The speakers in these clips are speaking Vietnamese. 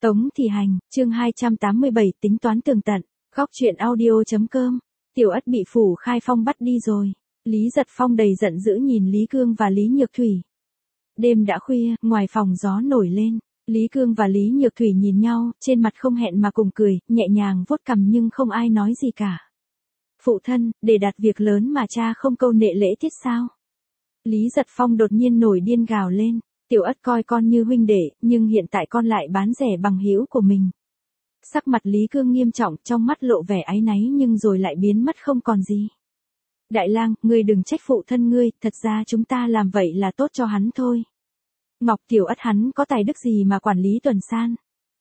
Tống Thị Hành, chương 287 tính toán tường tận, góc truyện audio.com. Tiểu Ất bị Phủ Khai Phong bắt đi rồi. Lý Giật Phong đầy giận dữ nhìn Lý Cương và Lý Nhược Thủy. Đêm đã khuya, ngoài phòng gió nổi lên. Lý Cương và Lý Nhược Thủy nhìn nhau, trên mặt không hẹn mà cùng cười, nhẹ nhàng vuốt cằm nhưng không ai nói gì cả. Phụ thân, để đạt việc lớn mà cha không câu nệ lễ tiết sao? Lý Giật Phong đột nhiên nổi điên gào lên. Tiểu Ất coi con như huynh đệ, nhưng hiện tại con lại bán rẻ bằng hữu của mình. Sắc mặt Lý Cương nghiêm trọng, trong mắt lộ vẻ áy náy nhưng rồi lại biến mất không còn gì. Đại lang, ngươi đừng trách phụ thân ngươi, thật ra chúng ta làm vậy là tốt cho hắn thôi. Ngọc Tiểu Ất hắn có tài đức gì mà quản lý Tuần San?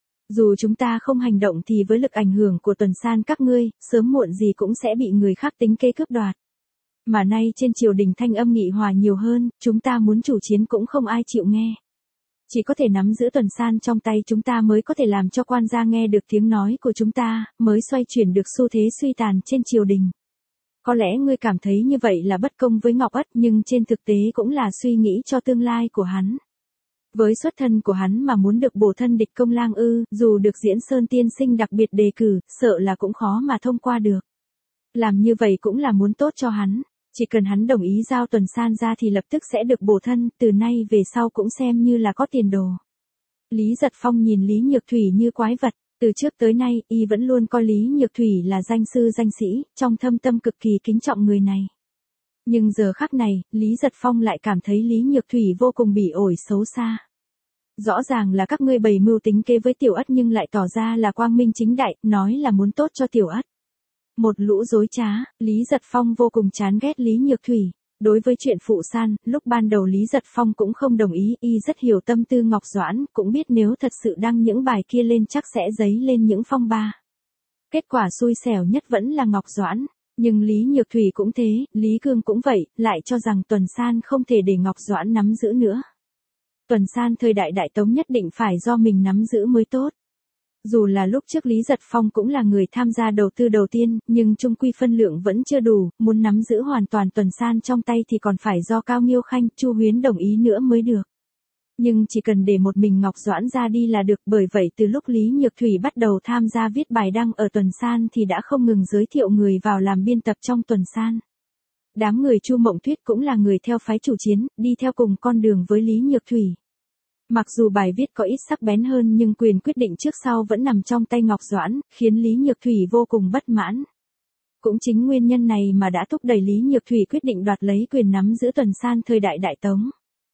Dù chúng ta không hành động thì với lực ảnh hưởng của Tuần San các ngươi, sớm muộn gì cũng sẽ bị người khác tính kế cướp đoạt. Mà nay trên triều đình thanh âm nghị hòa nhiều hơn, chúng ta muốn chủ chiến cũng không ai chịu nghe. Chỉ có thể nắm giữ Tuần San trong tay chúng ta mới có thể làm cho quan gia nghe được tiếng nói của chúng ta, mới xoay chuyển được xu thế suy tàn trên triều đình. Có lẽ ngươi cảm thấy như vậy là bất công với Ngọc Ất nhưng trên thực tế cũng là suy nghĩ cho tương lai của hắn. Với xuất thân của hắn mà muốn được bổ thân địch công lang dù được Diễn Sơn tiên sinh đặc biệt đề cử, sợ là cũng khó mà thông qua được. Làm như vậy cũng là muốn tốt cho hắn. Chỉ cần hắn đồng ý giao Tuần San ra thì lập tức sẽ được bổ thân, từ nay về sau cũng xem như là có tiền đồ. Lý Giật Phong nhìn Lý Nhược Thủy như quái vật, từ trước tới nay, y vẫn luôn coi Lý Nhược Thủy là danh sư danh sĩ, trong thâm tâm cực kỳ kính trọng người này. Nhưng giờ khắc này, Lý Giật Phong lại cảm thấy Lý Nhược Thủy vô cùng bỉ ổi xấu xa. Rõ ràng là các ngươi bày mưu tính kế với Tiểu Ất nhưng lại tỏ ra là quang minh chính đại, nói là muốn tốt cho Tiểu Ất. Một lũ dối trá, Lý Giật Phong vô cùng chán ghét Lý Nhược Thủy. Đối với chuyện phụ san, lúc ban đầu Lý Giật Phong cũng không đồng ý, y rất hiểu tâm tư Ngọc Doãn, cũng biết nếu thật sự đăng những bài kia lên chắc sẽ dấy lên những phong ba. Kết quả xui xẻo nhất vẫn là Ngọc Doãn, nhưng Lý Nhược Thủy cũng thế, Lý Cương cũng vậy, lại cho rằng Tuần San không thể để Ngọc Doãn nắm giữ nữa. Tuần San thời đại Đại Tống nhất định phải do mình nắm giữ mới tốt. Dù là lúc trước Lý Giật Phong cũng là người tham gia đầu tư đầu tiên, nhưng chung quy phân lượng vẫn chưa đủ, muốn nắm giữ hoàn toàn Tuần San trong tay thì còn phải do Cao Nghiêu Khanh, Chu Huyến đồng ý nữa mới được. Nhưng chỉ cần để một mình Ngọc Doãn ra đi là được, bởi vậy từ lúc Lý Nhược Thủy bắt đầu tham gia viết bài đăng ở Tuần San thì đã không ngừng giới thiệu người vào làm biên tập trong Tuần San. Đám người Chu Mộng Tuyết cũng là người theo phái chủ chiến, đi theo cùng con đường với Lý Nhược Thủy. Mặc dù bài viết có ít sắc bén hơn nhưng quyền quyết định trước sau vẫn nằm trong tay Ngọc Doãn, khiến Lý Nhược Thủy vô cùng bất mãn. Cũng chính nguyên nhân này mà đã thúc đẩy Lý Nhược Thủy quyết định đoạt lấy quyền nắm giữ Tuần San thời đại Đại Tống.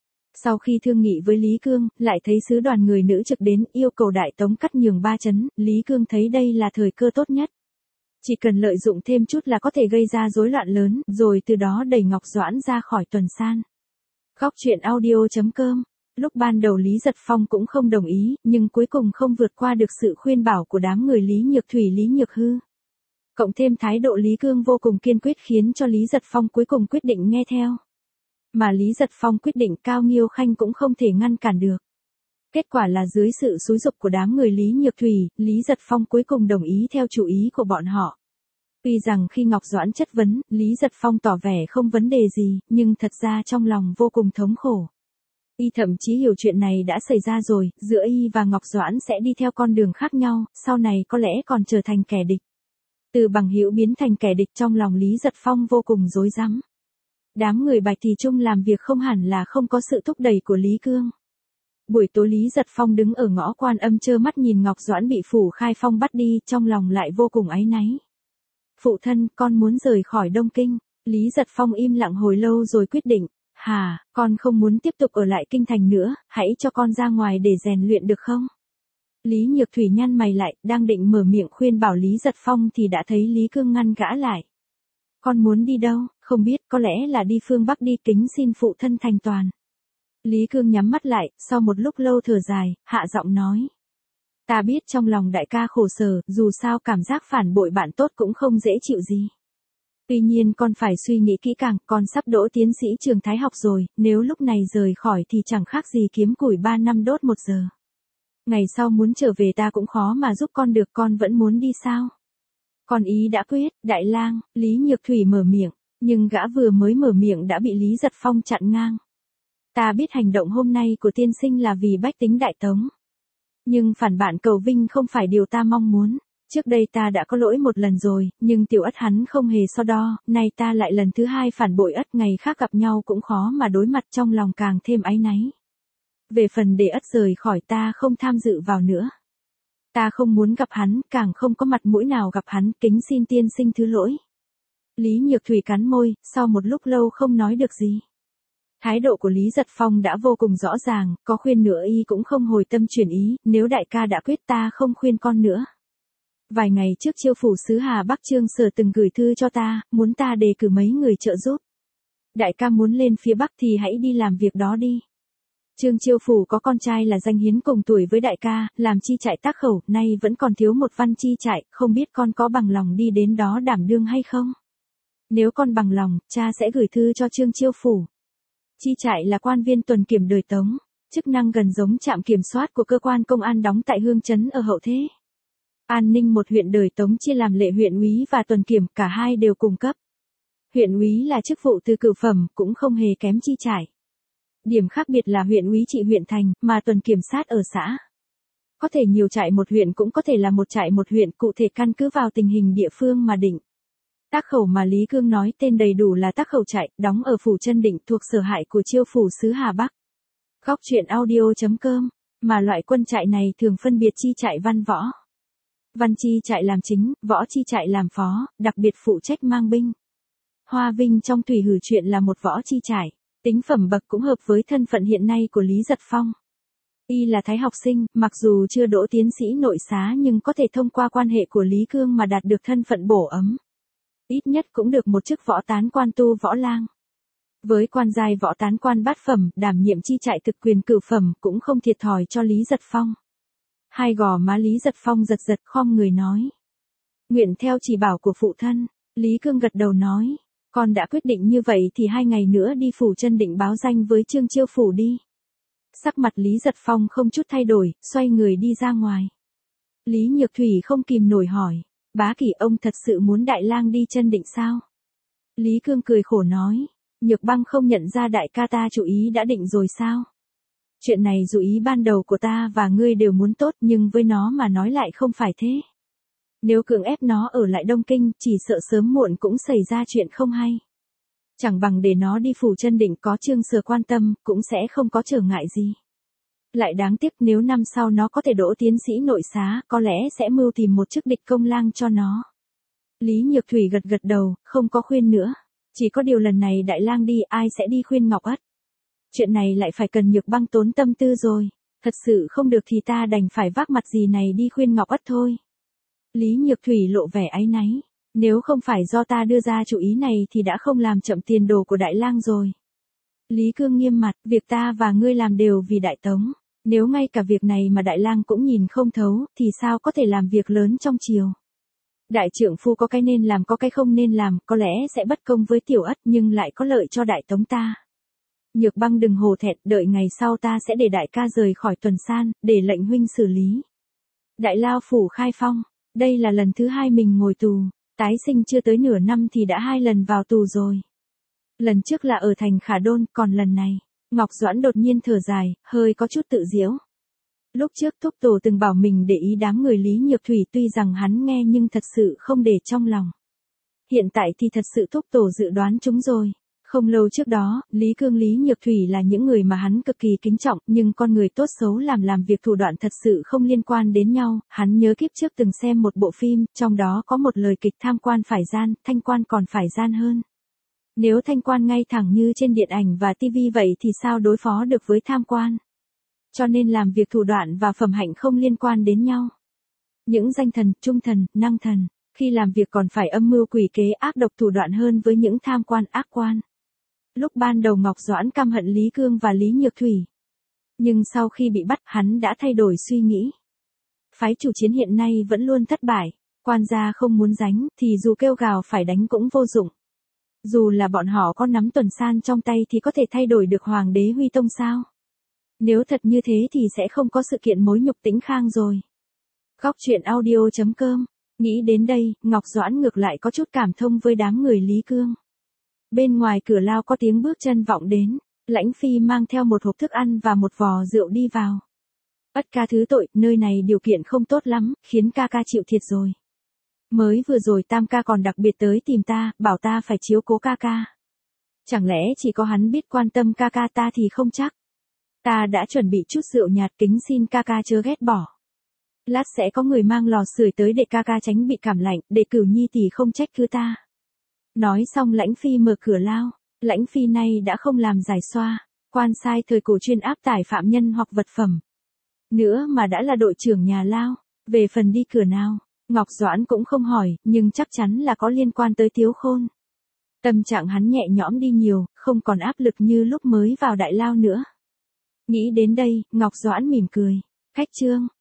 Sau khi thương nghị với Lý Cương, lại thấy sứ đoàn người nữ trực đến yêu cầu Đại Tống cắt nhường 3 trấn, Lý Cương thấy đây là thời cơ tốt nhất. Chỉ cần lợi dụng thêm chút là có thể gây ra rối loạn lớn, rồi từ đó đẩy Ngọc Doãn ra khỏi Tuần San. Góc truyện audio.com. Lúc ban đầu Lý Giật Phong cũng không đồng ý, nhưng cuối cùng không vượt qua được sự khuyên bảo của đám người Lý Nhược Thủy Lý Nhược Hư. Cộng thêm thái độ Lý Cương vô cùng kiên quyết khiến cho Lý Giật Phong cuối cùng quyết định nghe theo. Mà Lý Giật Phong quyết định Cao Nghiêu Khanh cũng không thể ngăn cản được. Kết quả là dưới sự xúi giục của đám người Lý Nhược Thủy, Lý Giật Phong cuối cùng đồng ý theo chủ ý của bọn họ. Tuy rằng khi Ngọc Doãn chất vấn, Lý Giật Phong tỏ vẻ không vấn đề gì, nhưng thật ra trong lòng vô cùng thống khổ. Y thậm chí hiểu chuyện này đã xảy ra rồi, giữa Y và Ngọc Doãn sẽ đi theo con đường khác nhau, sau này có lẽ còn trở thành kẻ địch. Từ bằng hữu biến thành kẻ địch trong lòng Lý Giật Phong vô cùng rối rắm. Đám người Bạch Thì Trung làm việc không hẳn là không có sự thúc đẩy của Lý Cương. Buổi tối Lý Giật Phong đứng ở ngõ Quan Âm trơ mắt nhìn Ngọc Doãn bị Phủ Khai Phong bắt đi, trong lòng lại vô cùng áy náy. Phụ thân, con muốn rời khỏi Đông Kinh. Lý Giật Phong im lặng hồi lâu rồi quyết định. Con không muốn tiếp tục ở lại kinh thành nữa, hãy cho con ra ngoài để rèn luyện được không? Lý Nhược Thủy nhăn mày lại, đang định mở miệng khuyên bảo Lý Giật Phong thì đã thấy Lý Cương ngăn gã lại. Con muốn đi đâu? Không biết, có lẽ là đi phương Bắc đi, kính xin phụ thân thành toàn. Lý Cương nhắm mắt lại, sau một lúc lâu thở dài, hạ giọng nói. Ta biết trong lòng đại ca khổ sở, dù sao cảm giác phản bội bạn tốt cũng không dễ chịu gì. Tuy nhiên con phải suy nghĩ kỹ càng, con sắp đỗ tiến sĩ trường Thái học rồi, nếu lúc này rời khỏi thì chẳng khác gì kiếm củi 3 năm đốt 1 giờ. Ngày sau muốn trở về ta cũng khó mà giúp con được, con vẫn muốn đi sao? Con ý đã quyết, đại lang, Lý Nhược Thủy mở miệng, nhưng gã vừa mới mở miệng đã bị Lý Giật Phong chặn ngang. Ta biết hành động hôm nay của tiên sinh là vì bách tính Đại Tống. Nhưng phản bạn cầu vinh không phải điều ta mong muốn. Trước đây ta đã có lỗi một lần rồi, nhưng Tiểu Ất hắn không hề so đo, nay ta lại lần thứ hai phản bội Ất, ngày khác gặp nhau cũng khó mà đối mặt, trong lòng càng thêm áy náy. Về phần để Ất rời khỏi ta không tham dự vào nữa. Ta không muốn gặp hắn, càng không có mặt mũi nào gặp hắn, kính xin tiên sinh thứ lỗi. Lý Nhược Thủy cắn môi, sau một lúc lâu không nói được gì. Thái độ của Lý Giật Phong đã vô cùng rõ ràng, có khuyên nữa y cũng không hồi tâm chuyển ý, nếu đại ca đã quyết ta không khuyên con nữa. Vài ngày trước Chiêu phủ sứ Hà Bắc Trương Sở từng gửi thư cho ta, muốn ta đề cử mấy người trợ giúp. Đại ca muốn lên phía Bắc thì hãy đi làm việc đó đi. Trương Chiêu phủ có con trai là danh hiến cùng tuổi với đại ca, làm chi trại Tác Khẩu, nay vẫn còn thiếu một văn chi trại, không biết con có bằng lòng đi đến đó đảm đương hay không? Nếu con bằng lòng, cha sẽ gửi thư cho Trương Chiêu phủ. Chi trại là quan viên tuần kiểm đời Tống, chức năng gần giống trạm kiểm soát của cơ quan công an đóng tại Hương Trấn ở Hậu Thế. An ninh một huyện đời Tống chia làm lệ huyện úy và tuần kiểm, cả hai đều cùng cấp. Huyện úy là chức vụ từ cửu phẩm, cũng không hề kém chi trại. Điểm khác biệt là huyện úy trị huyện thành, mà tuần kiểm sát ở xã. Có thể nhiều trại một huyện, cũng có thể là một trại một huyện, cụ thể căn cứ vào tình hình địa phương mà định. Tác Khẩu mà Lý Cương nói tên đầy đủ là Tác Khẩu trại, đóng ở phủ Chân Định, thuộc sở hại của Chiêu phủ sứ Hà Bắc. Góc truyện audio.com, mà loại quân trại này thường phân biệt chi trại văn võ. Văn chi trại làm chính, võ chi trại làm phó, đặc biệt phụ trách mang binh. Hoa Vinh trong Thủy Hử truyện là một võ chi trại, tính phẩm bậc cũng hợp với thân phận hiện nay của Lý Giật Phong. Y là thái học sinh, mặc dù chưa đỗ tiến sĩ nội xá nhưng có thể thông qua quan hệ của Lý Cương mà đạt được thân phận bổ ấm. Ít nhất cũng được một chức võ tán quan tu võ lang. Với quan giai võ tán quan bát phẩm, đảm nhiệm chi trại thực quyền cửu phẩm cũng không thiệt thòi cho Lý Giật Phong. Hai gò má Lý Giật Phong giật giật, khom người nói. Nguyện theo chỉ bảo của phụ thân. Lý Cương gật đầu nói. Con đã quyết định như vậy thì 2 ngày nữa đi phủ Chân Định báo danh với Trương Chiêu phủ đi. Sắc mặt Lý Giật Phong không chút thay đổi, xoay người đi ra ngoài. Lý Nhược Thủy không kìm nổi hỏi. Bá Kỷ, ông thật sự muốn đại lang đi Chân Định sao? Lý Cương cười khổ nói. Nhược Băng không nhận ra đại ca ta chủ ý đã định rồi sao? Chuyện này dù ý ban đầu của ta và ngươi đều muốn tốt, nhưng với nó mà nói lại không phải thế. Nếu cưỡng ép nó ở lại Đông Kinh, chỉ sợ sớm muộn cũng xảy ra chuyện không hay. Chẳng bằng để nó đi phủ Chân Định, có Trương Sở quan tâm, cũng sẽ không có trở ngại gì. Lại đáng tiếc, nếu năm sau nó có thể đỗ tiến sĩ nội xá, có lẽ sẽ mưu tìm một chức địch công lang cho nó. Lý Nhược Thủy gật gật đầu, không có khuyên nữa. Chỉ có điều lần này đại lang đi, ai sẽ đi khuyên Ngọc Ất? Chuyện này lại phải cần Nhược Băng tốn tâm tư rồi. Thật sự không được thì ta đành phải vác mặt gì này đi khuyên Ngọc Ất thôi. Lý Nhược Thủy lộ vẻ áy náy. Nếu không phải do ta đưa ra chủ ý này thì đã không làm chậm tiền đồ của đại lang rồi. Lý Cương nghiêm mặt, việc ta và ngươi làm đều vì đại Tống. Nếu ngay cả việc này mà đại lang cũng nhìn không thấu, thì sao có thể làm việc lớn trong triều. Đại trượng phu có cái nên làm, có cái không nên làm, có lẽ sẽ bất công với Tiểu Ất nhưng lại có lợi cho đại Tống ta. Nhược Băng đừng hổ thẹn, đợi ngày sau ta sẽ để đại ca rời khỏi Tuần San, để lệnh huynh xử lý. Đại lao phủ khai phong, đây là lần thứ 2 mình ngồi tù, tái sinh chưa tới nửa năm thì đã 2 lần vào tù rồi. Lần trước là ở thành Khả Đôn, còn lần này, Ngọc Doãn đột nhiên thở dài, hơi có chút tự giễu. Lúc trước thúc tổ từng bảo mình để ý đám người Lý Nhược Thủy, tuy rằng hắn nghe nhưng thật sự không để trong lòng. Hiện tại thì thật sự thúc tổ dự đoán chúng rồi. Không lâu trước đó, Lý Cương Lý Nhược Thủy là những người mà hắn cực kỳ kính trọng, nhưng con người tốt xấu làm việc thủ đoạn thật sự không liên quan đến nhau. Hắn nhớ kiếp trước từng xem một bộ phim, trong đó có một lời kịch tham quan phải gian, thanh quan còn phải gian hơn. Nếu thanh quan ngay thẳng như trên điện ảnh và tivi vậy thì sao đối phó được với tham quan? Cho nên làm việc thủ đoạn và phẩm hạnh không liên quan đến nhau. Những danh thần, trung thần, năng thần, khi làm việc còn phải âm mưu quỷ kế ác độc thủ đoạn hơn với những tham quan ác quan. Lúc ban đầu Ngọc Doãn căm hận Lý Cương và Lý Nhược Thủy. Nhưng sau khi bị bắt, hắn đã thay đổi suy nghĩ. Phái chủ chiến hiện nay vẫn luôn thất bại, quan gia không muốn đánh, thì dù kêu gào phải đánh cũng vô dụng. Dù là bọn họ có nắm Tuần San trong tay thì có thể thay đổi được Hoàng đế Huy Tông sao? Nếu thật như thế thì sẽ không có sự kiện mối nhục Tĩnh Khang rồi. Góc truyện audio.com. Nghĩ đến đây, Ngọc Doãn ngược lại có chút cảm thông với đám người Lý Cương. Bên ngoài cửa lao có tiếng bước chân vọng đến, Lãnh Phi mang theo một hộp thức ăn và một vò rượu đi vào. Ất ca thứ tội, nơi này điều kiện không tốt lắm, khiến ca ca chịu thiệt rồi. Mới vừa rồi Tam ca còn đặc biệt tới tìm ta, bảo ta phải chiếu cố ca ca. Chẳng lẽ chỉ có hắn biết quan tâm ca ca ta thì không chắc. Ta đã chuẩn bị chút rượu nhạt, kính xin ca ca chớ ghét bỏ. Lát sẽ có người mang lò sưởi tới để ca ca tránh bị cảm lạnh, để Cửu Nhi tỷ không trách cứ ta. Nói xong Lãnh Phi mở cửa lao. Lãnh Phi nay đã không làm giải xoa, quan sai thời cổ chuyên áp tải phạm nhân hoặc vật phẩm. Nữa mà đã là đội trưởng nhà lao. Về phần đi cửa nào, Ngọc Doãn cũng không hỏi, nhưng chắc chắn là có liên quan tới Tiếu Khôn. Tâm trạng hắn nhẹ nhõm đi nhiều, không còn áp lực như lúc mới vào đại lao nữa. Nghĩ đến đây, Ngọc Doãn mỉm cười. Khách trương,